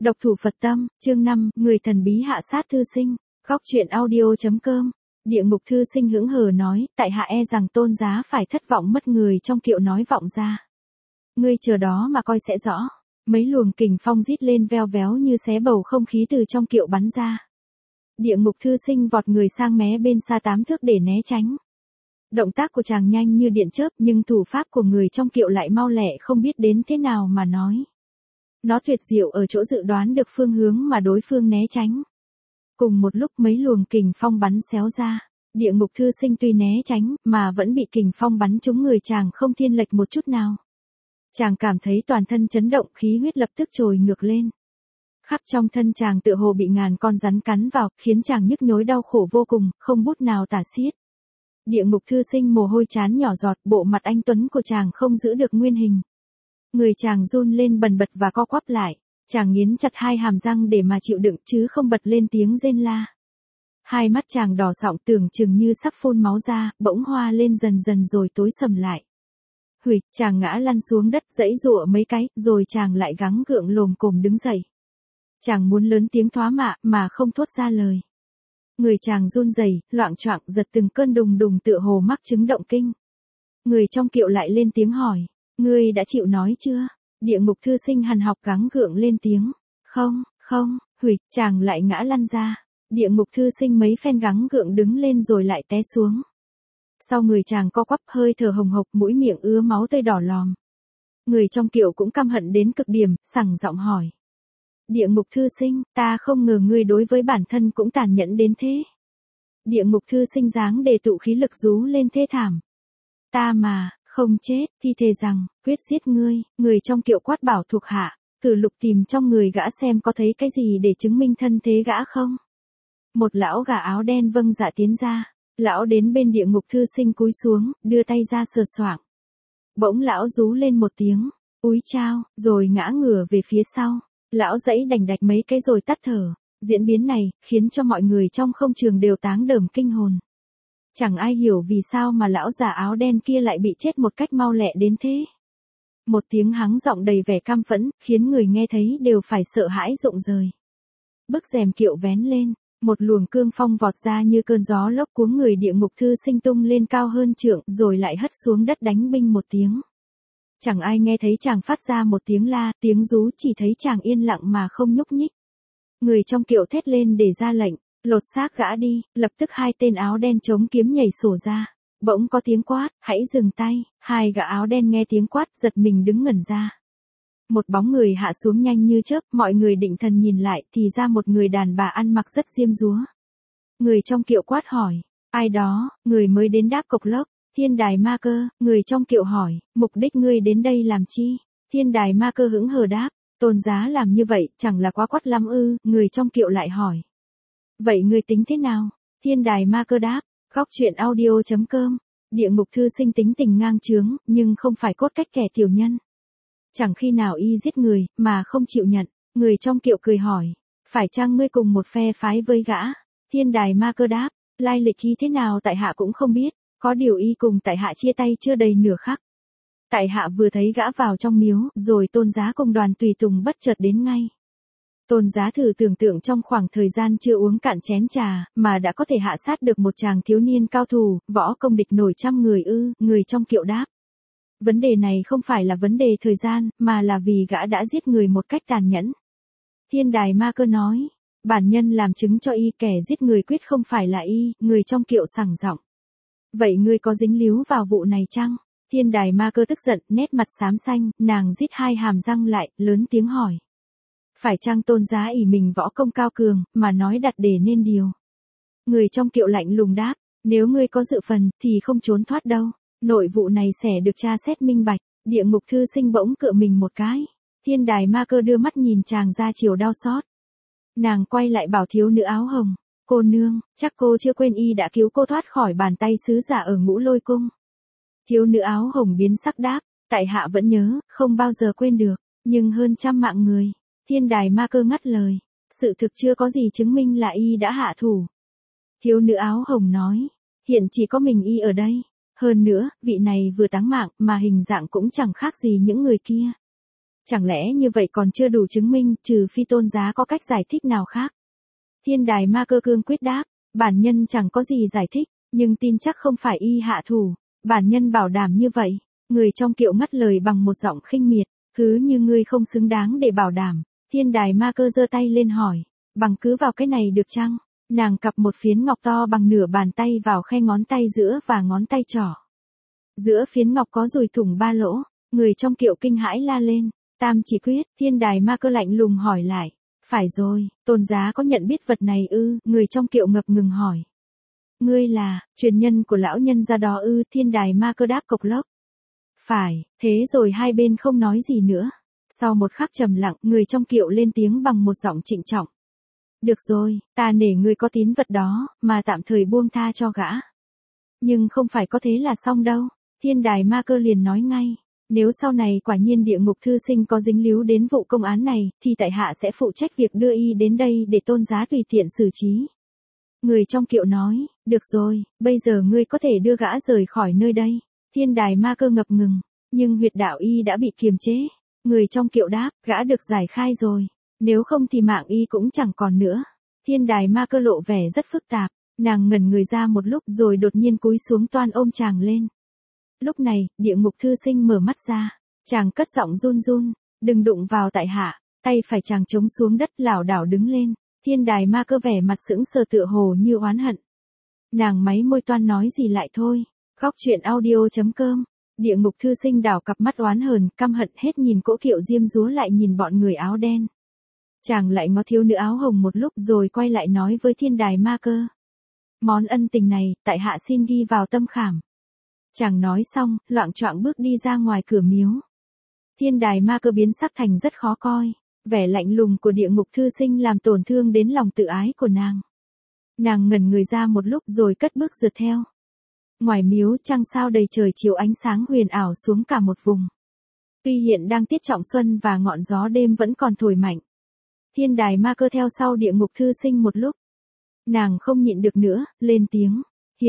Độc thủ Phật tâm, chương 5, người thần bí hạ sát thư sinh. Góc truyện audio.com. Địa ngục thư sinh hững hờ nói, tại hạ e rằng tôn giá phải thất vọng mất, người trong kiệu nói vọng ra. Ngươi chờ đó mà coi sẽ rõ. Mấy luồng kình phong rít lên veo véo như xé bầu không khí từ trong kiệu bắn ra. Địa ngục thư sinh vọt người sang mé bên xa 8 thước để né tránh. Động tác của chàng nhanh như điện chớp, nhưng thủ pháp của người trong kiệu lại mau lẹ không biết đến thế nào mà nói. Nó tuyệt diệu ở chỗ dự đoán được phương hướng mà đối phương né tránh. Cùng một lúc mấy luồng kình phong bắn xéo ra, địa ngục thư sinh tuy né tránh mà vẫn bị kình phong bắn trúng người chàng không thiên lệch một chút nào. Chàng cảm thấy toàn thân chấn động, khí huyết lập tức trồi ngược lên. Khắp trong thân chàng tựa hồ bị ngàn con rắn cắn vào, khiến chàng nhức nhối đau khổ vô cùng, không bút nào tả xiết. Địa ngục thư sinh mồ hôi trán nhỏ giọt, bộ mặt anh tuấn của chàng không giữ được nguyên hình. Người chàng run lên bần bật và co quắp lại, chàng nghiến chặt hai hàm răng để mà chịu đựng chứ không bật lên tiếng rên la. Hai mắt chàng đỏ sọng tưởng chừng như sắp phun máu ra, bỗng hoa lên dần dần rồi tối sầm lại. Huỵch, chàng ngã lăn xuống đất giãy giụa mấy cái, rồi chàng lại gắng gượng lồm cồm đứng dậy. Chàng muốn lớn tiếng thoá mạ mà không thốt ra lời. Người chàng run rẩy, loạng choạng giật từng cơn đùng đùng tựa hồ mắc chứng động kinh. Người trong kiệu lại lên tiếng hỏi, ngươi đã chịu nói chưa? Địa ngục thư sinh hằn học gắng gượng lên tiếng, không, huỵch, chàng lại ngã lăn ra. Địa ngục thư sinh mấy phen gắng gượng đứng lên rồi lại té xuống. Sau người chàng co quắp hơi thở hồng hộc, mũi miệng ứa máu tươi đỏ lòm. Người trong kiệu cũng căm hận đến cực điểm, sẳng giọng hỏi. Địa ngục thư sinh, ta không ngờ ngươi đối với bản thân cũng tàn nhẫn đến thế. Địa ngục thư sinh dáng đề tụ khí lực rú lên thê thảm. Ta mà, không chết, thì thề rằng, quyết giết ngươi. Người trong kiệu quát bảo thuộc hạ, thử lục tìm trong người gã xem có thấy cái gì để chứng minh thân thế gã không. Một lão gà áo đen vâng dạ tiến ra. Lão đến bên địa ngục thư sinh cúi xuống, đưa tay ra sờ soạng. Bỗng lão rú lên một tiếng, úi chao, rồi ngã ngửa về phía sau. Lão giãy đành đạch mấy cái rồi tắt thở. Diễn biến này, khiến cho mọi người trong không trường đều táng đờm kinh hồn. Chẳng ai hiểu vì sao mà lão già áo đen kia lại bị chết một cách mau lẹ đến thế. Một tiếng hắng giọng đầy vẻ căm phẫn, khiến người nghe thấy đều phải sợ hãi rụng rời. Bức rèm kiệu vén lên, một luồng cương phong vọt ra như cơn gió lốc cuống người địa ngục thư sinh tung lên cao hơn trượng, rồi lại hất xuống đất đánh binh một tiếng. Chẳng ai nghe thấy chàng phát ra một tiếng la, tiếng rú, chỉ thấy chàng yên lặng mà không nhúc nhích. Người trong kiệu thét lên để ra lệnh, lột xác gã đi, lập tức hai tên áo đen chống kiếm nhảy sổ ra. Bỗng có tiếng quát, hãy dừng tay. Hai gã áo đen nghe tiếng quát giật mình đứng ngẩn ra. Một bóng người hạ xuống nhanh như chớp, mọi người định thần nhìn lại thì ra một người đàn bà ăn mặc rất diêm dúa. Người trong kiệu quát hỏi, ai đó? Người mới đến đáp cộc lốc, Thiên Đài Ma Cơ. Người trong kiệu hỏi, mục đích ngươi đến đây làm chi? Thiên Đài Ma Cơ hững hờ đáp, tôn giá làm như vậy chẳng là quá quắt lắm ư? Người trong kiệu lại hỏi, vậy ngươi tính thế nào? Thiên Đài Ma Cơ đáp, góc truyện audio.com. Địa ngục thư sinh tính tình ngang chướng, nhưng không phải cốt cách kẻ tiểu nhân. Chẳng khi nào y giết người, mà không chịu nhận. Người trong kiệu cười hỏi, phải chăng ngươi cùng một phe phái với gã? Thiên Đài Ma Cơ đáp, lai lịch y thế nào tại hạ cũng không biết, có điều y cùng tại hạ chia tay chưa đầy nửa khắc. Tại hạ vừa thấy gã vào trong miếu, rồi tôn giá cùng đoàn tùy tùng bất chợt đến ngay. Tôn giá thử tưởng tượng trong khoảng thời gian chưa uống cạn chén trà, mà đã có thể hạ sát được một chàng thiếu niên cao thủ, võ công địch nổi trăm người ư? Người trong kiệu đáp, vấn đề này không phải là vấn đề thời gian, mà là vì gã đã giết người một cách tàn nhẫn. Thiên Đài Ma Cơ nói, bản nhân làm chứng cho y, kẻ giết người quyết không phải là y. Người trong kiệu sẳng giọng, vậy ngươi có dính líu vào vụ này chăng? Thiên Đài Ma Cơ tức giận, nét mặt xám xanh, nàng rít hai hàm răng lại, lớn tiếng hỏi, phải chăng tôn giá ỷ mình võ công cao cường, mà nói đặt để nên điều? Người trong kiệu lạnh lùng đáp, nếu ngươi có dự phần, thì không trốn thoát đâu. Nội vụ này sẽ được tra xét minh bạch. Địa ngục thư sinh bỗng cựa mình một cái. Thiên Đài Ma Cơ đưa mắt nhìn chàng ra chiều đau xót. Nàng quay lại bảo thiếu nữ áo hồng, cô nương, chắc cô chưa quên y đã cứu cô thoát khỏi bàn tay sứ giả ở Ngũ Lôi Cung. Thiếu nữ áo hồng biến sắc đáp, tại hạ vẫn nhớ, không bao giờ quên được, nhưng hơn trăm mạng người. Thiên Đài Ma Cơ ngắt lời, sự thực chưa có gì chứng minh là y đã hạ thủ. Thiếu nữ áo hồng nói, hiện chỉ có mình y ở đây. Hơn nữa, vị này vừa táng mạng mà hình dạng cũng chẳng khác gì những người kia. Chẳng lẽ như vậy còn chưa đủ chứng minh, trừ phi tôn giá có cách giải thích nào khác? Thiên đài ma cơ cương quyết đáp, bản nhân chẳng có gì giải thích, nhưng tin chắc không phải y hạ thủ, bản nhân bảo đảm như vậy. Người trong kiệu ngắt lời bằng một giọng khinh miệt, cứ như ngươi không xứng đáng để bảo đảm. Thiên đài ma cơ giơ tay lên hỏi, bằng cứ vào cái này được chăng? Nàng cặp một phiến ngọc to bằng nửa bàn tay vào khe ngón tay giữa và ngón tay trỏ. Giữa phiến ngọc có dùi thủng 3 lỗ, người trong kiệu kinh hãi la lên, tam chỉ quyết. Thiên đài ma cơ lạnh lùng hỏi lại, phải rồi, tôn giá có nhận biết vật này ư? Người trong kiệu ngập ngừng hỏi. Ngươi là, truyền nhân của lão nhân gia đó ư? Thiên đài ma cơ đáp cộc lốc. Phải, thế rồi hai bên không nói gì nữa. Sau một khắc trầm lặng, người trong kiệu lên tiếng bằng một giọng trịnh trọng. Được rồi, ta nể ngươi có tín vật đó, mà tạm thời buông tha cho gã. Nhưng không phải có thế là xong đâu. Thiên đài ma cơ liền nói ngay. Nếu sau này quả nhiên địa ngục thư sinh có dính líu đến vụ công án này, thì tại hạ sẽ phụ trách việc đưa y đến đây để tôn giá tùy tiện xử trí. Người trong kiệu nói, được rồi, bây giờ ngươi có thể đưa gã rời khỏi nơi đây. Thiên đài ma cơ ngập ngừng, nhưng huyệt đạo y đã bị kiềm chế. Người trong kiệu đáp, gã được giải khai rồi, nếu không thì mạng y cũng chẳng còn nữa. Thiên đài ma cơ lộ vẻ rất phức tạp, nàng ngẩn người ra một lúc rồi đột nhiên cúi xuống toan ôm chàng lên. Lúc này, địa ngục thư sinh mở mắt ra, chàng cất giọng run run, đừng đụng vào tại hạ, tay phải chàng chống xuống đất lảo đảo đứng lên. Thiên đài ma cơ vẻ mặt sững sờ tựa hồ như oán hận. Nàng máy môi toan nói gì lại thôi. Góc truyện audio.com. Địa ngục thư sinh đảo cặp mắt oán hờn, căm hận hết nhìn cỗ kiệu diêm dúa lại nhìn bọn người áo đen. Chàng lại ngó thiếu nữ áo hồng một lúc rồi quay lại nói với thiên đài ma cơ. Món ân tình này, tại hạ xin ghi vào tâm khảm. Chàng nói xong, loạng choạng bước đi ra ngoài cửa miếu. Thiên đài ma cơ biến sắc thành rất khó coi. Vẻ lạnh lùng của địa ngục thư sinh làm tổn thương đến lòng tự ái của nàng. Nàng ngẩn người ra một lúc rồi cất bước rượt theo. Ngoài miếu trăng sao đầy trời chiếu ánh sáng huyền ảo xuống cả một vùng. Tuy hiện đang tiết trọng xuân và ngọn gió đêm vẫn còn thổi mạnh. Thiên đài ma cơ theo sau địa ngục thư sinh một lúc. Nàng không nhịn được nữa, lên tiếng.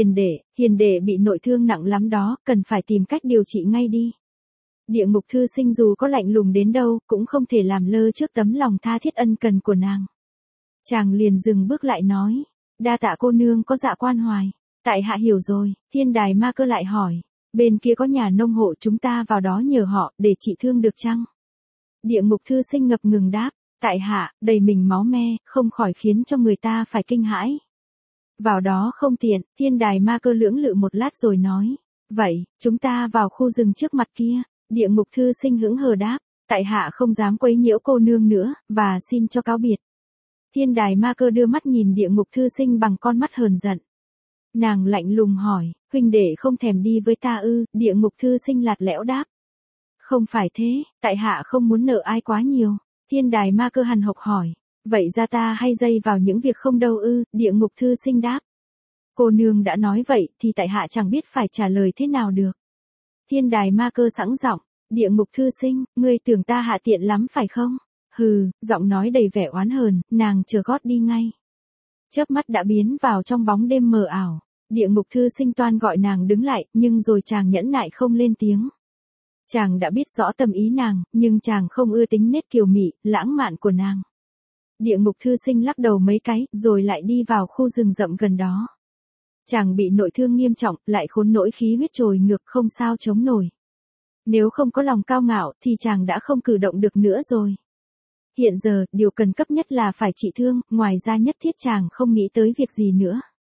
Hiền đệ bị nội thương nặng lắm đó, cần phải tìm cách điều trị ngay đi. Địa ngục thư sinh dù có lạnh lùng đến đâu, cũng không thể làm lơ trước tấm lòng tha thiết ân cần của nàng. Chàng liền dừng bước lại nói, đa tạ cô nương có dạ quan hoài. Tại hạ hiểu rồi. Thiên đài ma cơ lại hỏi, bên kia có nhà nông hộ, chúng ta vào đó nhờ họ để trị thương được chăng? Địa ngục thư sinh ngập ngừng đáp, tại hạ, đầy mình máu me, không khỏi khiến cho người ta phải kinh hãi. Vào đó không tiện. Thiên đài ma cơ lưỡng lự một lát rồi nói, vậy, chúng ta vào khu rừng trước mặt kia. Địa ngục thư sinh hững hờ đáp, tại hạ không dám quấy nhiễu cô nương nữa, và xin cho cáo biệt. Thiên đài ma cơ đưa mắt nhìn địa ngục thư sinh bằng con mắt hờn giận. Nàng lạnh lùng hỏi, huynh đệ không thèm đi với ta ư? Địa ngục thư sinh lạt lẽo đáp. Không phải thế, tại hạ không muốn nợ ai quá nhiều. Thiên đài ma cơ hằn học hỏi, vậy ra ta hay dây vào những việc không đâu ư? Địa ngục thư sinh đáp. Cô nương đã nói vậy thì tại hạ chẳng biết phải trả lời thế nào được. Thiên đài ma cơ sẵn giọng, địa ngục thư sinh, ngươi tưởng ta hạ tiện lắm phải không? Hừ, giọng nói đầy vẻ oán hờn, nàng chờ gót đi ngay. Chớp mắt đã biến vào trong bóng đêm mờ ảo. Địa ngục thư sinh toan gọi nàng đứng lại, nhưng rồi chàng nhẫn nại không lên tiếng. Chàng đã biết rõ tâm ý nàng, nhưng chàng không ưa tính nết kiều mị, lãng mạn của nàng. Địa ngục thư sinh lắc đầu mấy cái, rồi lại đi vào khu rừng rậm gần đó. Chàng bị nội thương nghiêm trọng, lại khốn nỗi khí huyết trồi ngược không sao chống nổi. Nếu không có lòng cao ngạo thì chàng đã không cử động được nữa rồi. Hiện giờ, điều cần cấp nhất là phải trị thương, ngoài ra nhất thiết chàng không nghĩ tới việc gì nữa.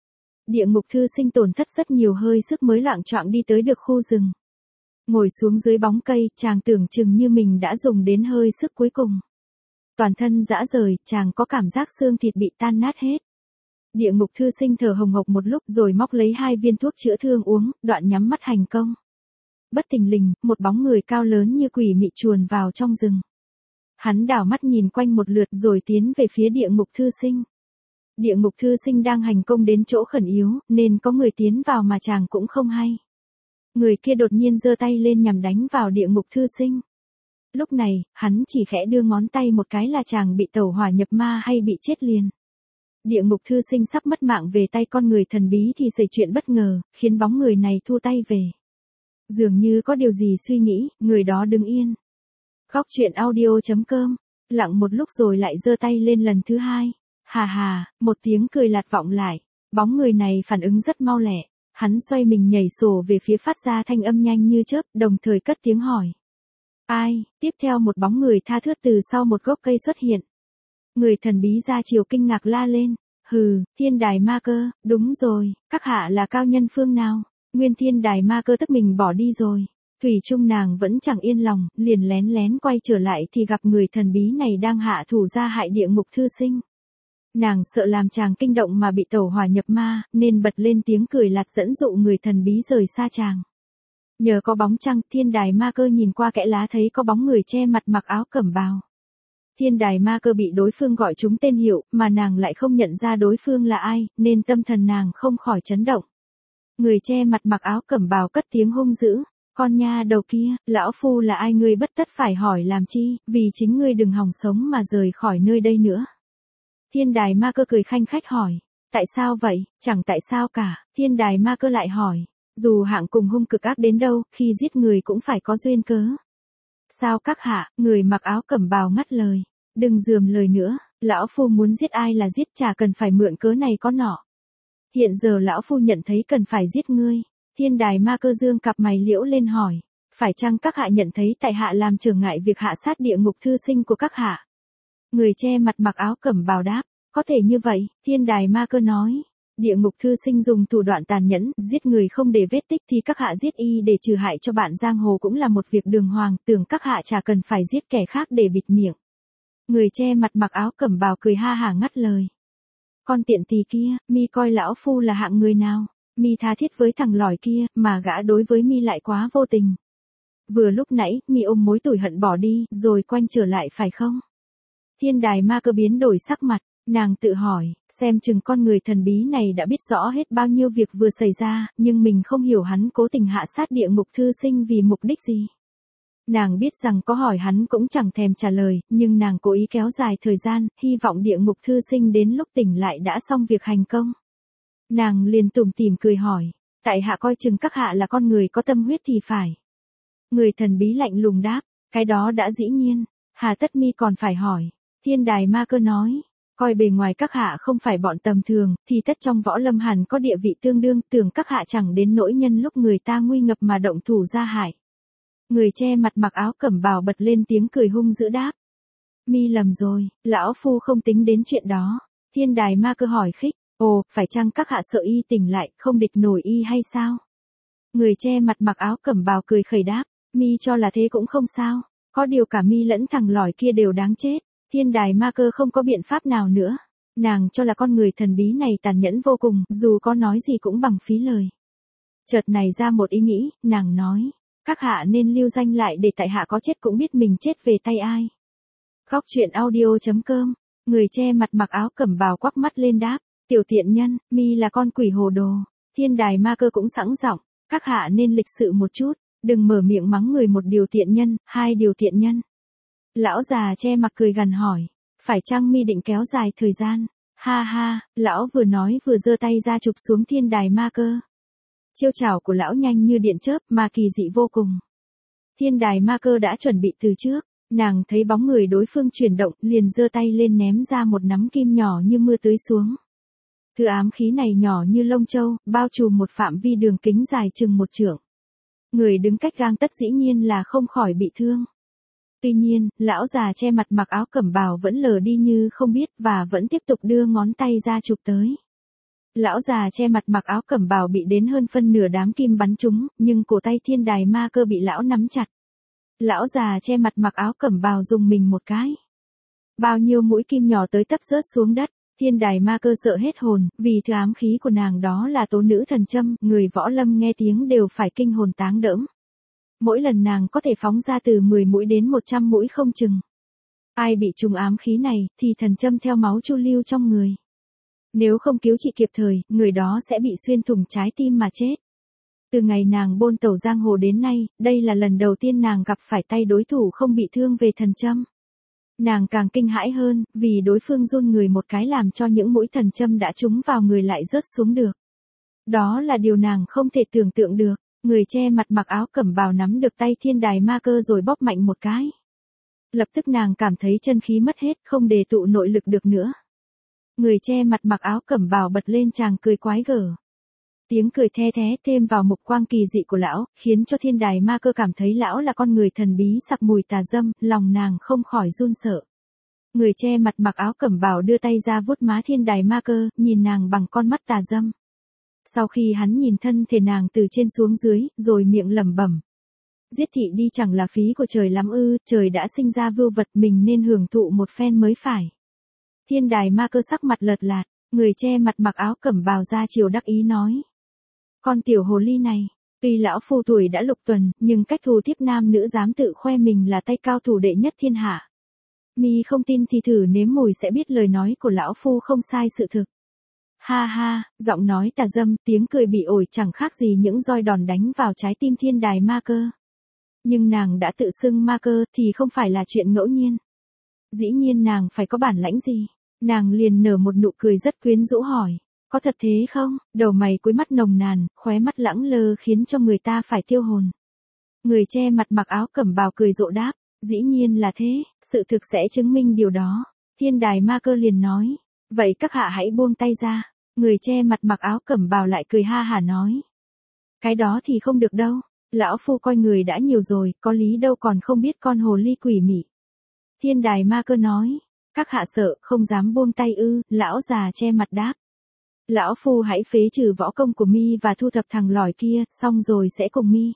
Địa ngục thư sinh tổn thất rất nhiều hơi sức mới loạng choạng đi tới được khu rừng. Ngồi xuống dưới bóng cây, chàng tưởng chừng như mình đã dùng đến hơi sức cuối cùng. Toàn thân rã rời, chàng có cảm giác xương thịt bị tan nát hết. Địa ngục thư sinh thở hồng hộc một lúc rồi móc lấy 2 viên thuốc chữa thương uống, đoạn nhắm mắt hành công. Bất thình lình, một bóng người cao lớn như quỷ mị chuồn vào trong rừng. Hắn đảo mắt nhìn quanh một lượt rồi tiến về phía địa ngục thư sinh. Địa ngục thư sinh đang hành công đến chỗ khẩn yếu, nên có người tiến vào mà chàng cũng không hay. Người kia đột nhiên giơ tay lên nhằm đánh vào địa ngục thư sinh. Lúc này, hắn chỉ khẽ đưa ngón tay một cái là chàng bị tẩu hỏa nhập ma hay bị chết liền. Địa ngục thư sinh sắp mất mạng về tay con người thần bí thì xảy chuyện bất ngờ, khiến bóng người này thu tay về. Dường như có điều gì suy nghĩ, người đó đứng yên. Khóc chuyện audio.com. Lặng một lúc rồi lại giơ tay lên lần thứ hai. Hà hà, một tiếng cười lạt vọng lại. Bóng người này phản ứng rất mau lẹ. Hắn xoay mình nhảy sổ về phía phát ra thanh âm nhanh như chớp, đồng thời cất tiếng hỏi. Ai? Tiếp theo một bóng người tha thướt từ sau một gốc cây xuất hiện. Người thần bí ra chiều kinh ngạc la lên. Hừ, Thiên Đài Ma Cơ, đúng rồi, các hạ là cao nhân phương nào? Nguyên Thiên Đài Ma Cơ tức mình bỏ đi rồi. Thủy chung nàng vẫn chẳng yên lòng, liền lén lén quay trở lại thì gặp người thần bí này đang hạ thủ ra hại địa ngục thư sinh. Nàng sợ làm chàng kinh động mà bị tẩu hỏa nhập ma, nên bật lên tiếng cười lạt dẫn dụ người thần bí rời xa chàng. Nhờ có bóng trăng, Thiên Đài Ma Cơ nhìn qua kẽ lá thấy có bóng người che mặt mặc áo cẩm bào. Thiên Đài Ma Cơ bị đối phương gọi trúng tên hiệu, mà nàng lại không nhận ra đối phương là ai, nên tâm thần nàng không khỏi chấn động. Người che mặt mặc áo cẩm bào cất tiếng hung dữ. Con nha đầu kia, lão phu là ai ngươi bất tất phải hỏi làm chi, vì chính ngươi đừng hòng sống mà rời khỏi nơi đây nữa. Thiên Đài Ma Cơ cười khanh khách hỏi. Tại sao vậy? Chẳng tại sao cả. Thiên Đài Ma Cơ lại hỏi. Dù hạng cùng hung cực ác đến đâu, khi giết người cũng phải có duyên cớ. Sao các hạ? Người mặc áo cẩm bào ngắt lời. Đừng dườm lời nữa, lão phu muốn giết ai là giết, chả cần phải mượn cớ này có nọ. Hiện giờ lão phu nhận thấy cần phải giết ngươi. Thiên Đài Ma Cơ dương cặp mày liễu lên hỏi. Phải chăng các hạ nhận thấy tại hạ làm trở ngại việc hạ sát địa ngục thư sinh của các hạ? Người che mặt mặc áo cẩm bào đáp. Có thể như vậy, Thiên Đài Ma Cơ nói. Địa ngục thư sinh dùng thủ đoạn tàn nhẫn, giết người không để vết tích thì các hạ giết y để trừ hại cho bạn giang hồ cũng là một việc đường hoàng, tưởng các hạ chả cần phải giết kẻ khác để bịt miệng. Người che mặt mặc áo cẩm bào cười ha hả ngắt lời. Con tiện tỳ kia, mi coi lão phu là hạng người nào? Mi tha thiết với thằng lỏi kia, mà gã đối với mi lại quá vô tình. Vừa lúc nãy, mi ôm mối tủi hận bỏ đi, rồi quanh trở lại phải không? Thiên Đài Ma Cơ biến đổi sắc mặt, nàng tự hỏi, xem chừng con người thần bí này đã biết rõ hết bao nhiêu việc vừa xảy ra, nhưng mình không hiểu hắn cố tình hạ sát địa ngục thư sinh vì mục đích gì. Nàng biết rằng có hỏi hắn cũng chẳng thèm trả lời, nhưng nàng cố ý kéo dài thời gian, hy vọng địa ngục thư sinh đến lúc tỉnh lại đã xong việc hành công. Nàng liền tủm tỉm cười hỏi, tại hạ coi chừng các hạ là con người có tâm huyết thì phải. Người thần bí lạnh lùng đáp, cái đó đã dĩ nhiên, hà tất mi còn phải hỏi. Thiên Đài Ma Cơ nói, coi bề ngoài các hạ không phải bọn tầm thường, thì tất trong võ lâm hẳn có địa vị tương đương, tưởng các hạ chẳng đến nỗi nhân lúc người ta nguy ngập mà động thủ ra hại. Người che mặt mặc áo cẩm bào bật lên tiếng cười hung dữ đáp. Mi lầm rồi, lão phu không tính đến chuyện đó. Thiên Đài Ma Cơ hỏi khích, ồ, phải chăng các hạ sợ y tỉnh lại, không địch nổi y hay sao? Người che mặt mặc áo cẩm bào cười khẩy đáp, mi cho là thế cũng không sao, có điều cả mi lẫn thằng lỏi kia đều đáng chết. Thiên Đài Ma Cơ không có biện pháp nào nữa. Nàng cho là con người thần bí này tàn nhẫn vô cùng, dù có nói gì cũng bằng phí lời. Chợt này ra một ý nghĩ, nàng nói. Các hạ nên lưu danh lại để tại hạ có chết cũng biết mình chết về tay ai. Khóc chuyện audio.com. Người che mặt mặc áo cẩm bào quắc mắt lên đáp. Tiểu tiện nhân, mi là con quỷ hồ đồ. Thiên Đài Ma Cơ cũng sẵn giọng. Các hạ nên lịch sự một chút. Đừng mở miệng mắng người một điều tiện nhân, hai điều tiện nhân. Lão già che mặt cười gằn hỏi. Phải chăng mi định kéo dài thời gian? Ha ha, lão vừa nói vừa giơ tay ra chụp xuống Thiên Đài Ma Cơ. Chiêu trảo của lão nhanh như điện chớp mà kỳ dị vô cùng. Thiên Đài Ma Cơ đã chuẩn bị từ trước, nàng thấy bóng người đối phương chuyển động, liền giơ tay lên ném ra một nắm kim nhỏ như mưa tưới xuống. Thứ ám khí này nhỏ như lông châu, bao trùm một phạm vi đường kính dài chừng 1 trượng. Người đứng cách gang tấc dĩ nhiên là không khỏi bị thương. Tuy nhiên, lão già che mặt mặc áo cẩm bào vẫn lờ đi như không biết và vẫn tiếp tục đưa ngón tay ra chụp tới. Lão già che mặt mặc áo cẩm bào bị đến hơn phân nửa đám kim bắn trúng, nhưng cổ tay Thiên Đài Ma Cơ bị lão nắm chặt. Lão già che mặt mặc áo cẩm bào dùng mình một cái. Bao nhiêu mũi kim nhỏ tới tấp rớt xuống đất, Thiên Đài Ma Cơ sợ hết hồn, vì thứ ám khí của nàng đó là tố nữ thần châm, người võ lâm nghe tiếng đều phải kinh hồn táng đẫm. Mỗi lần nàng có thể phóng ra từ 10 mũi đến 100 mũi không chừng. Ai bị trùng ám khí này, thì thần châm theo máu chu lưu trong người. Nếu không cứu trị kịp thời, người đó sẽ bị xuyên thủng trái tim mà chết. Từ ngày nàng bôn tẩu giang hồ đến nay, đây là lần đầu tiên nàng gặp phải tay đối thủ không bị thương về thần châm. Nàng càng kinh hãi hơn, vì đối phương run người một cái làm cho những mũi thần châm đã trúng vào người lại rớt xuống được. Đó là điều nàng không thể tưởng tượng được. Người che mặt mặc áo cẩm bào nắm được tay Thiên Đài Ma Cơ rồi bóp mạnh một cái. Lập tức nàng cảm thấy chân khí mất hết, không đề tụ nội lực được nữa. Người che mặt mặc áo cẩm bào bật lên chàng cười quái gở. Tiếng cười the thé thêm vào mục quang kỳ dị của lão, khiến cho thiên đài ma cơ cảm thấy lão là con người thần bí sặc mùi tà dâm, lòng nàng không khỏi run sợ. Người che mặt mặc áo cẩm bào đưa tay ra vuốt má thiên đài ma cơ, nhìn nàng bằng con mắt tà dâm. Sau khi hắn nhìn thân thể nàng từ trên xuống dưới, rồi miệng lẩm bẩm. Giết thị đi chẳng là phí của trời lắm ư, trời đã sinh ra vưu vật mình nên hưởng thụ một phen mới phải. Thiên đài ma cơ sắc mặt lợt lạt, người che mặt mặc áo cẩm bào ra chiều đắc ý nói. Con tiểu hồ ly này, tuy lão phu tuổi đã lục tuần, nhưng cách thù tiếp nam nữ dám tự khoe mình là tay cao thủ đệ nhất thiên hạ. Mi không tin thì thử nếm mùi sẽ biết lời nói của lão phu không sai sự thực. Ha ha, giọng nói tà dâm, tiếng cười bị ổi chẳng khác gì những roi đòn đánh vào trái tim thiên đài ma cơ. Nhưng nàng đã tự xưng ma cơ thì không phải là chuyện ngẫu nhiên. Dĩ nhiên nàng phải có bản lãnh gì. Nàng liền nở một nụ cười rất quyến rũ hỏi. Có thật thế không? Đầu mày cuối mắt nồng nàn, khóe mắt lẳng lơ khiến cho người ta phải tiêu hồn. Người che mặt mặc áo cẩm bào cười rộ đáp. Dĩ nhiên là thế, sự thực sẽ chứng minh điều đó. Thiên đài ma cơ liền nói. Vậy các hạ hãy buông tay ra. Người che mặt mặc áo cẩm bào lại cười ha hả nói. Cái đó thì không được đâu. Lão phu coi người đã nhiều rồi, có lý đâu còn không biết con hồ ly quỷ mị. Thiên đài ma cơ nói. Các hạ sợ, không dám buông tay ư, lão già che mặt đáp. Lão phu hãy phế trừ võ công của mi và thu thập thằng lỏi kia, xong rồi sẽ cùng mi.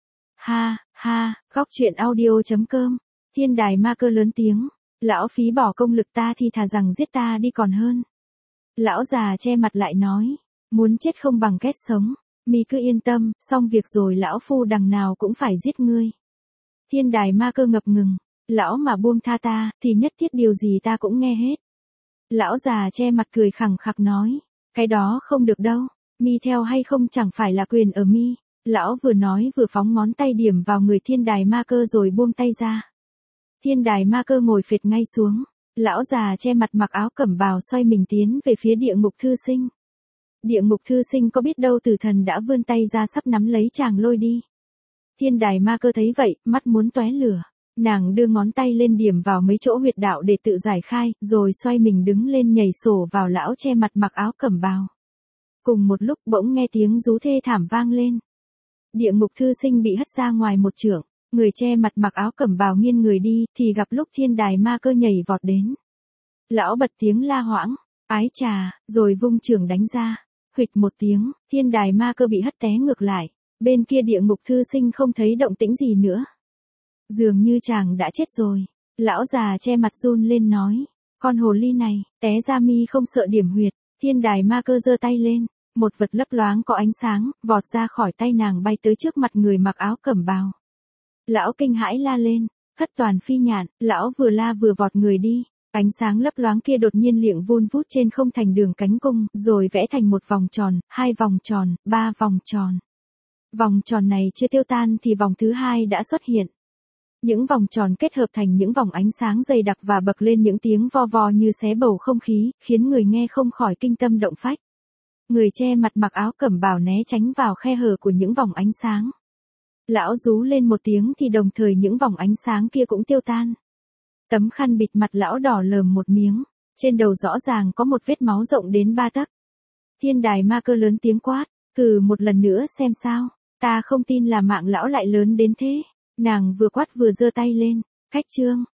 Ha, ha, góc truyện audio.com. Thiên đài ma cơ lớn tiếng. Lão phí bỏ công lực ta thì thà rằng giết ta đi còn hơn. Lão già che mặt lại nói. Muốn chết không bằng kết sống. Mi cứ yên tâm, xong việc rồi lão phu đằng nào cũng phải giết ngươi. Thiên đài ma cơ ngập ngừng. Lão mà buông tha ta, thì nhất thiết điều gì ta cũng nghe hết. Lão già che mặt cười khẳng khặc nói. Cái đó không được đâu. Mi theo hay không chẳng phải là quyền ở mi. Lão vừa nói vừa phóng ngón tay điểm vào người thiên đài ma cơ rồi buông tay ra. Thiên đài ma cơ ngồi phệt ngay xuống. Lão già che mặt mặc áo cẩm bào xoay mình tiến về phía địa ngục thư sinh. Địa ngục thư sinh có biết đâu tử thần đã vươn tay ra sắp nắm lấy chàng lôi đi. Thiên đài ma cơ thấy vậy, mắt muốn tóe lửa. Nàng đưa ngón tay lên điểm vào mấy chỗ huyệt đạo để tự giải khai, rồi xoay mình đứng lên nhảy sổ vào lão che mặt mặc áo cẩm bào. Cùng một lúc bỗng nghe tiếng rú thê thảm vang lên. Địa ngục thư sinh bị hất ra ngoài một trượng, người che mặt mặc áo cẩm bào nghiêng người đi, thì gặp lúc thiên đài ma cơ nhảy vọt đến. Lão bật tiếng la hoãng, ái chà, rồi vung chưởng đánh ra. Huỵch một tiếng, thiên đài ma cơ bị hất té ngược lại. Bên kia địa ngục thư sinh không thấy động tĩnh gì nữa. Dường như chàng đã chết rồi. Lão già che mặt run lên nói. Con hồ ly này, té ra mi không sợ điểm huyệt. Thiên đài ma cơ giơ tay lên. Một vật lấp loáng có ánh sáng, vọt ra khỏi tay nàng bay tới trước mặt người mặc áo cẩm bào. Lão kinh hãi la lên. Thất toàn phi nhạn, lão vừa la vừa vọt người đi. Ánh sáng lấp loáng kia đột nhiên liệng vun vút trên không thành đường cánh cung, rồi vẽ thành một vòng tròn, 2 vòng tròn, 3 vòng tròn. Vòng tròn này chưa tiêu tan thì vòng thứ 2 đã xuất hiện. Những vòng tròn kết hợp thành những vòng ánh sáng dày đặc và bật lên những tiếng vo vo như xé bầu không khí, khiến người nghe không khỏi kinh tâm động phách. Người che mặt mặc áo cẩm bào né tránh vào khe hở của những vòng ánh sáng. Lão rú lên một tiếng thì đồng thời những vòng ánh sáng kia cũng tiêu tan. Tấm khăn bịt mặt lão đỏ lờm một miếng, trên đầu rõ ràng có một vết máu rộng đến 3 tấc. Thiên đài ma cơ lớn tiếng quát, cử một lần nữa xem sao, ta không tin là mạng lão lại lớn đến thế. Nàng vừa quát vừa giơ tay lên, cách chương.